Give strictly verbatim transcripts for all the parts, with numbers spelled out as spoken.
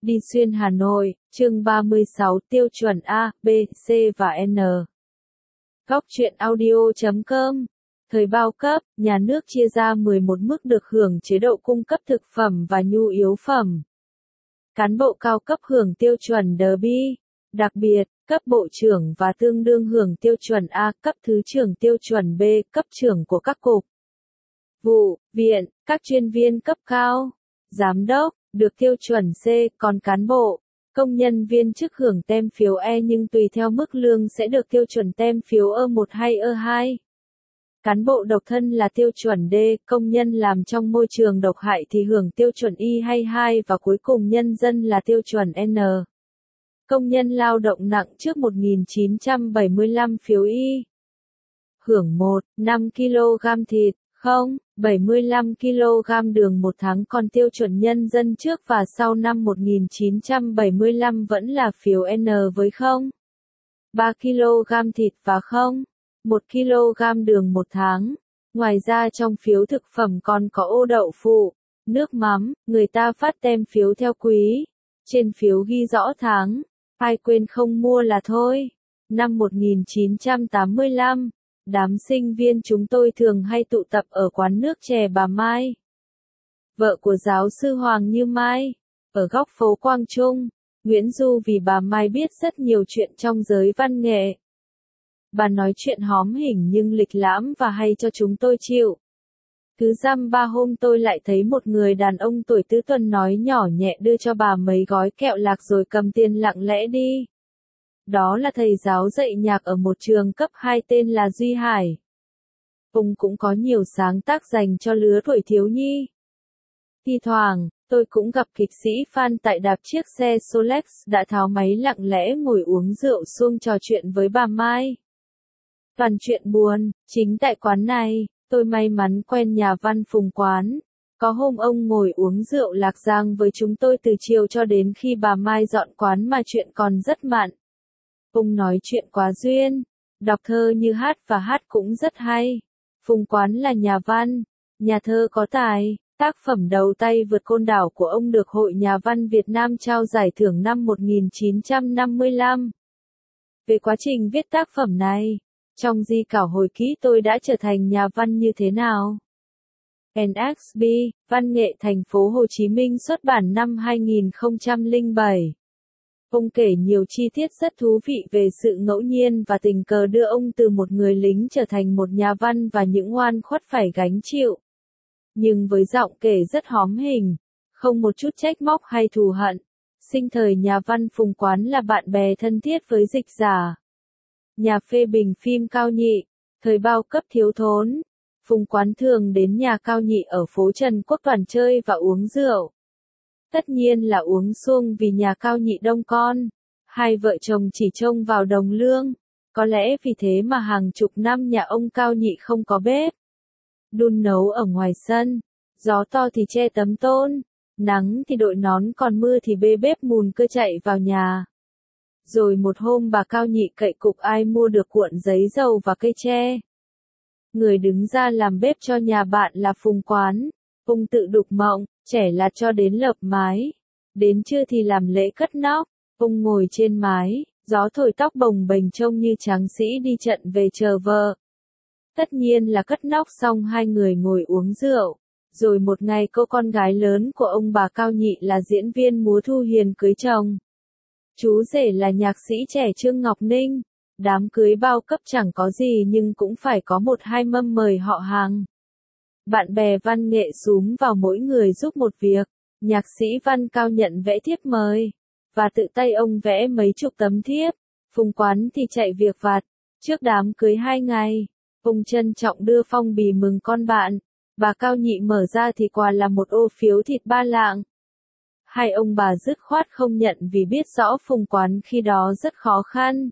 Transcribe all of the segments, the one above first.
Đi xuyên Hà Nội, chương ba mươi sáu tiêu chuẩn A, B, C và N. Góc truyện audio chấm com. Thời bao cấp, nhà nước chia ra mười một mức được hưởng chế độ cung cấp thực phẩm và nhu yếu phẩm. Cán bộ cao cấp hưởng tiêu chuẩn đê bê. Đặc biệt, cấp bộ trưởng và tương đương hưởng tiêu chuẩn A, cấp thứ trưởng tiêu chuẩn B, cấp trưởng của các cục, vụ, viện, các chuyên viên cấp cao, giám đốc, được tiêu chuẩn C, còn cán bộ, công nhân viên chức hưởng tem phiếu E nhưng tùy theo mức lương sẽ được tiêu chuẩn tem phiếu E một hay E hai. Cán bộ độc thân là tiêu chuẩn D, công nhân làm trong môi trường độc hại thì hưởng tiêu chuẩn Y hay hai và cuối cùng nhân dân là tiêu chuẩn N. Công nhân lao động nặng trước một nghìn chín trăm bảy mươi lăm phiếu Y. Hưởng một, năm ki lô gam thịt, không, bảy mươi lăm ki lô gam đường một tháng còn tiêu chuẩn nhân dân trước và sau năm một nghìn chín trăm bảy mươi lăm vẫn là phiếu N với không, ba ki lô gam thịt và không, một ki lô gam đường một tháng. Ngoài ra trong phiếu thực phẩm còn có ô đậu phụ, nước mắm, người ta phát tem phiếu theo quý. Trên phiếu ghi rõ tháng, ai quên không mua là thôi. Năm một nghìn chín trăm tám mươi lăm, đám sinh viên chúng tôi thường hay tụ tập ở quán nước chè bà Mai, vợ của giáo sư Hoàng Như Mai, ở góc phố Quang Trung, Nguyễn Du vì bà Mai biết rất nhiều chuyện trong giới văn nghệ. Bà nói chuyện hóm hỉnh nhưng lịch lãm và hay cho chúng tôi chịu. Cứ dăm ba hôm tôi lại thấy một người đàn ông tuổi tứ tuần nói nhỏ nhẹ đưa cho bà mấy gói kẹo lạc rồi cầm tiền lặng lẽ đi. Đó là thầy giáo dạy nhạc ở một trường cấp hai tên là Duy Hải. Ông cũng có nhiều sáng tác dành cho lứa tuổi thiếu nhi. Thi thoảng, tôi cũng gặp kịch sĩ Phan tại đạp chiếc xe Solex đã tháo máy lặng lẽ ngồi uống rượu xuông trò chuyện với bà Mai. Toàn chuyện buồn, chính tại quán này, tôi may mắn quen nhà văn Phùng Quán. Có hôm ông ngồi uống rượu lạc giang với chúng tôi từ chiều cho đến khi bà Mai dọn quán mà chuyện còn rất mặn. Ông nói chuyện quá duyên, đọc thơ như hát và hát cũng rất hay. Phùng Quán là nhà văn, nhà thơ có tài, tác phẩm đầu tay vượt côn đảo của ông được Hội Nhà văn Việt Nam trao giải thưởng năm một nghìn chín trăm năm mươi lăm. Về quá trình viết tác phẩm này, trong di cảo hồi ký tôi đã trở thành nhà văn như thế nào? en ích bê, Văn nghệ Thành phố Hồ Chí Minh xuất bản năm hai nghìn không trăm lẻ bảy. Ông kể nhiều chi tiết rất thú vị về sự ngẫu nhiên và tình cờ đưa ông từ một người lính trở thành một nhà văn và những oan khuất phải gánh chịu. Nhưng với giọng kể rất hóm hình, không một chút trách móc hay thù hận. Sinh thời nhà văn Phùng Quán là bạn bè thân thiết với dịch giả. Nhà phê bình phim Cao Nhị, thời bao cấp thiếu thốn. Phùng Quán thường đến nhà Cao Nhị ở phố Trần Quốc Toản chơi và uống rượu. Tất nhiên là uống suông vì nhà Cao Nhị đông con. Hai vợ chồng chỉ trông vào đồng lương. Có lẽ vì thế mà hàng chục năm nhà ông Cao Nhị không có bếp. Đun nấu ở ngoài sân. Gió to thì che tấm tôn. Nắng thì đội nón còn mưa thì bê bếp mùn cơ chạy vào nhà. Rồi một hôm bà Cao Nhị cậy cục ai mua được cuộn giấy dầu và cây tre. Người đứng ra làm bếp cho nhà bạn là Phùng Quán. Ông tự đục mộng, trẻ là cho đến lợp mái. Đến trưa thì làm lễ cất nóc. Ông ngồi trên mái, gió thổi tóc bồng bềnh trông như tráng sĩ đi trận về chờ vợ. Tất nhiên là cất nóc xong hai người ngồi uống rượu. Rồi một ngày cô con gái lớn của ông bà Cao Nhị là diễn viên múa Thu Hiền cưới chồng. Chú rể là nhạc sĩ trẻ Trương Ngọc Ninh. Đám cưới bao cấp chẳng có gì nhưng cũng phải có một hai mâm mời họ hàng. Bạn bè văn nghệ xúm vào mỗi người giúp một việc. Nhạc sĩ Văn Cao nhận vẽ thiếp mời. Và tự tay ông vẽ mấy chục tấm thiếp. Phùng Quán thì chạy việc vặt. Trước đám cưới hai ngày, ông trân trọng đưa phong bì mừng con bạn. Bà Cao Nhị mở ra thì quà là một ô phiếu thịt ba lạng. Hai ông bà dứt khoát không nhận vì biết rõ Phùng Quán khi đó rất khó khăn.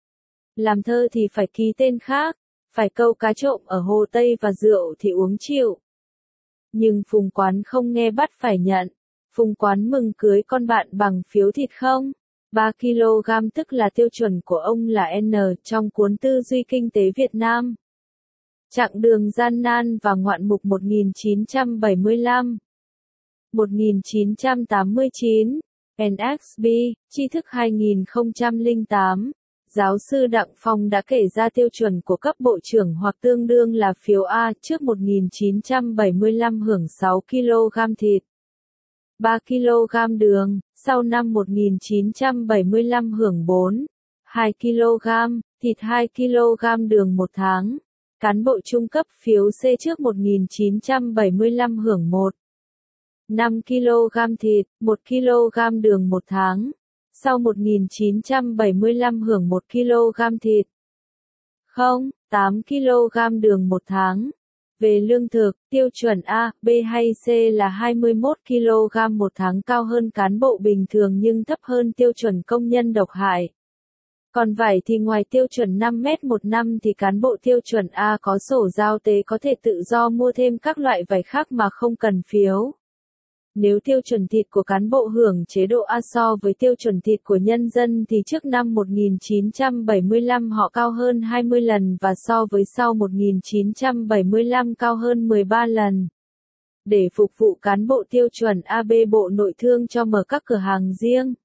Làm thơ thì phải ký tên khác, phải câu cá trộm ở Hồ Tây và rượu thì uống chịu. Nhưng Phùng Quán không nghe bắt phải nhận. Phùng Quán mừng cưới con bạn bằng phiếu thịt không. ba ki lô gam tức là tiêu chuẩn của ông là N trong cuốn Tư duy kinh tế Việt Nam. Chặng đường gian nan và ngoạn mục một nghìn chín trăm bảy mươi lăm. một nghìn chín trăm tám mươi chín. en ích bê, tri thức hai không không tám. Giáo sư Đặng Phong đã kể ra tiêu chuẩn của cấp bộ trưởng hoặc tương đương là phiếu A trước một nghìn chín trăm bảy mươi lăm hưởng sáu ki lô gam thịt, ba ki lô gam đường, sau năm một nghìn chín trăm bảy mươi lăm hưởng bốn, hai ki lô gam, thịt hai ki lô gam đường một tháng. Cán bộ trung cấp phiếu C trước một nghìn chín trăm bảy mươi lăm hưởng một, năm ki lô gam thịt, một ki lô gam đường một tháng. Sau một nghìn chín trăm bảy mươi lăm hưởng một ki lô gam thịt, không, tám ki lô gam đường một tháng. Về lương thực, tiêu chuẩn A, B hay C là hai mươi mốt ki lô gam một tháng, cao hơn cán bộ bình thường nhưng thấp hơn tiêu chuẩn công nhân độc hại. Còn vải thì ngoài tiêu chuẩn năm mét một năm thì cán bộ tiêu chuẩn A có sổ giao tế có thể tự do mua thêm các loại vải khác mà không cần phiếu. Nếu tiêu chuẩn thịt của cán bộ hưởng chế độ A so với tiêu chuẩn thịt của nhân dân thì trước năm một nghìn chín trăm bảy mươi lăm họ cao hơn hai mươi lần và so với sau một nghìn chín trăm bảy mươi lăm cao hơn mười ba lần. Để phục vụ cán bộ tiêu chuẩn A B, Bộ Nội thương cho mở các cửa hàng riêng.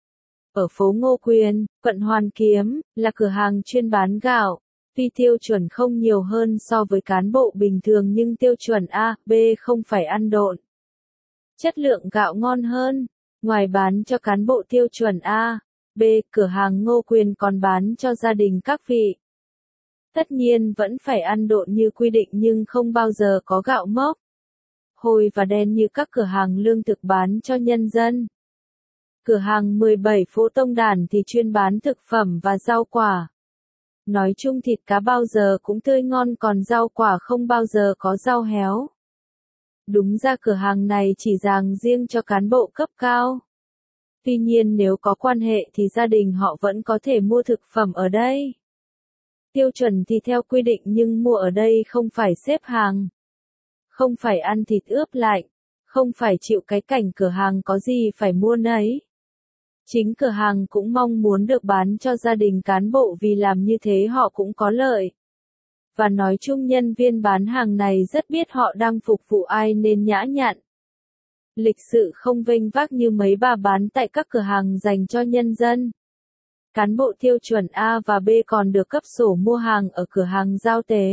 Ở phố Ngô Quyền, quận Hoàn Kiếm, là cửa hàng chuyên bán gạo. Tuy tiêu chuẩn không nhiều hơn so với cán bộ bình thường nhưng tiêu chuẩn A, B không phải ăn độn. Chất lượng gạo ngon hơn. Ngoài bán cho cán bộ tiêu chuẩn A, B, cửa hàng Ngô Quyền còn bán cho gia đình các vị. Tất nhiên vẫn phải ăn độn như quy định nhưng không bao giờ có gạo mốc, hôi và đen như các cửa hàng lương thực bán cho nhân dân. Cửa hàng mười bảy phố Tông Đản thì chuyên bán thực phẩm và rau quả. Nói chung thịt cá bao giờ cũng tươi ngon còn rau quả không bao giờ có rau héo. Đúng ra cửa hàng này chỉ dành riêng cho cán bộ cấp cao. Tuy nhiên nếu có quan hệ thì gia đình họ vẫn có thể mua thực phẩm ở đây. Tiêu chuẩn thì theo quy định nhưng mua ở đây không phải xếp hàng. Không phải ăn thịt ướp lạnh. Không phải chịu cái cảnh cửa hàng có gì phải mua nấy. Chính cửa hàng cũng mong muốn được bán cho gia đình cán bộ vì làm như thế họ cũng có lợi. Và nói chung nhân viên bán hàng này rất biết họ đang phục vụ ai nên nhã nhặn. Lịch sự không vênh vác như mấy bà bán tại các cửa hàng dành cho nhân dân. Cán bộ tiêu chuẩn A và B còn được cấp sổ mua hàng ở cửa hàng giao tế.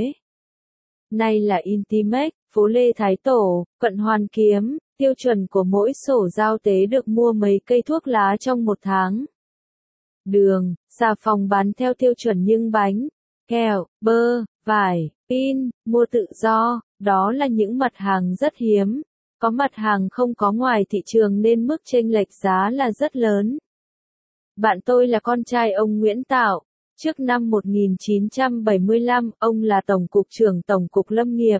Nay là Intimex, phố Lê Thái Tổ, quận Hoàn Kiếm, tiêu chuẩn của mỗi sổ giao tế được mua mấy cây thuốc lá trong một tháng. Đường, xà phòng bán theo tiêu chuẩn nhưng bánh, kẹo, bơ, vải, pin, mua tự do, đó là những mặt hàng rất hiếm. Có mặt hàng không có ngoài thị trường nên mức chênh lệch giá là rất lớn. Bạn tôi là con trai ông Nguyễn Tạo. Trước năm một nghìn chín trăm bảy mươi lăm, ông là Tổng cục trưởng Tổng cục Lâm nghiệp.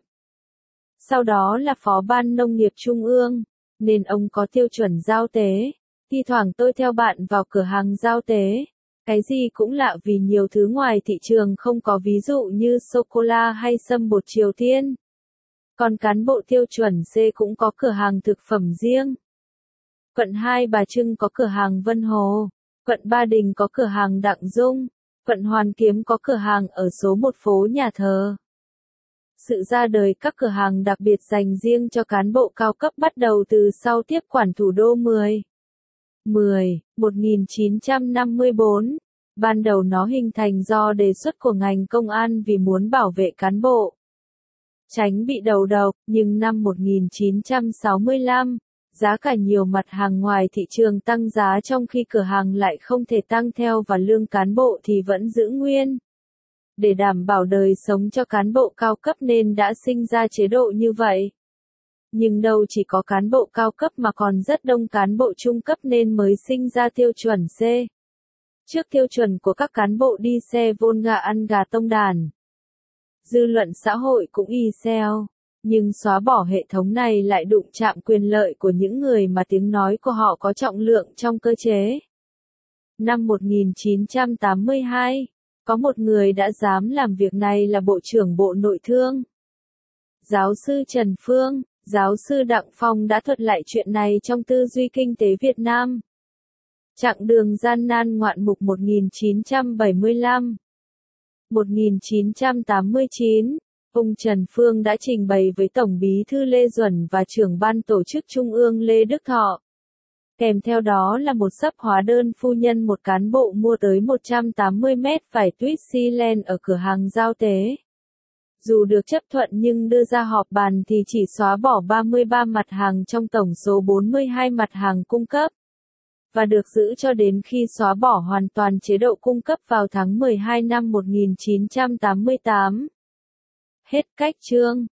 Sau đó là Phó Ban Nông nghiệp Trung ương, nên ông có tiêu chuẩn giao tế. Thi thoảng tôi theo bạn vào cửa hàng giao tế. Cái gì cũng lạ vì nhiều thứ ngoài thị trường không có, ví dụ như sô-cô-la hay sâm bột Triều Tiên. Còn cán bộ tiêu chuẩn C cũng có cửa hàng thực phẩm riêng. Quận Hai Bà Trưng có cửa hàng Vân Hồ. Quận Ba Đình có cửa hàng Đặng Dung. Quận Hoàn Kiếm có cửa hàng ở số một phố Nhà Thờ. Sự ra đời các cửa hàng đặc biệt dành riêng cho cán bộ cao cấp bắt đầu từ sau tiếp quản thủ đô mười. mười, một nghìn chín trăm năm mươi tư. Ban đầu nó hình thành do đề xuất của ngành công an vì muốn bảo vệ cán bộ, tránh bị đầu độc, nhưng năm một nghìn chín trăm sáu mươi lăm, giá cả nhiều mặt hàng ngoài thị trường tăng giá trong khi cửa hàng lại không thể tăng theo và lương cán bộ thì vẫn giữ nguyên. Để đảm bảo đời sống cho cán bộ cao cấp nên đã sinh ra chế độ như vậy. Nhưng đâu chỉ có cán bộ cao cấp mà còn rất đông cán bộ trung cấp nên mới sinh ra tiêu chuẩn C. Trước tiêu chuẩn của các cán bộ đi xe Volga ăn gà Tông Đản. Dư luận xã hội cũng y xeo. Nhưng xóa bỏ hệ thống này lại đụng chạm quyền lợi của những người mà tiếng nói của họ có trọng lượng trong cơ chế. Năm một nghìn chín trăm tám mươi hai, có một người đã dám làm việc này là Bộ trưởng Bộ Nội thương. Giáo sư Trần Phương, giáo sư Đặng Phong đã thuật lại chuyện này trong Tư duy kinh tế Việt Nam. Chặng đường gian nan ngoạn mục một nghìn chín trăm bảy mươi lăm. một nghìn chín trăm tám mươi chín, ông Trần Phương đã trình bày với Tổng Bí thư Lê Duẩn và trưởng ban tổ chức Trung ương Lê Đức Thọ. Kèm theo đó là một xấp hóa đơn phu nhân một cán bộ mua tới một trăm tám mươi mét vải tuyết xi-len ở cửa hàng giao tế. Dù được chấp thuận nhưng đưa ra họp bàn thì chỉ xóa bỏ ba mươi ba mặt hàng trong tổng số bốn mươi hai mặt hàng cung cấp, và được giữ cho đến khi xóa bỏ hoàn toàn chế độ cung cấp vào tháng mười hai năm một nghìn chín trăm tám mươi tám. Hết cách chương.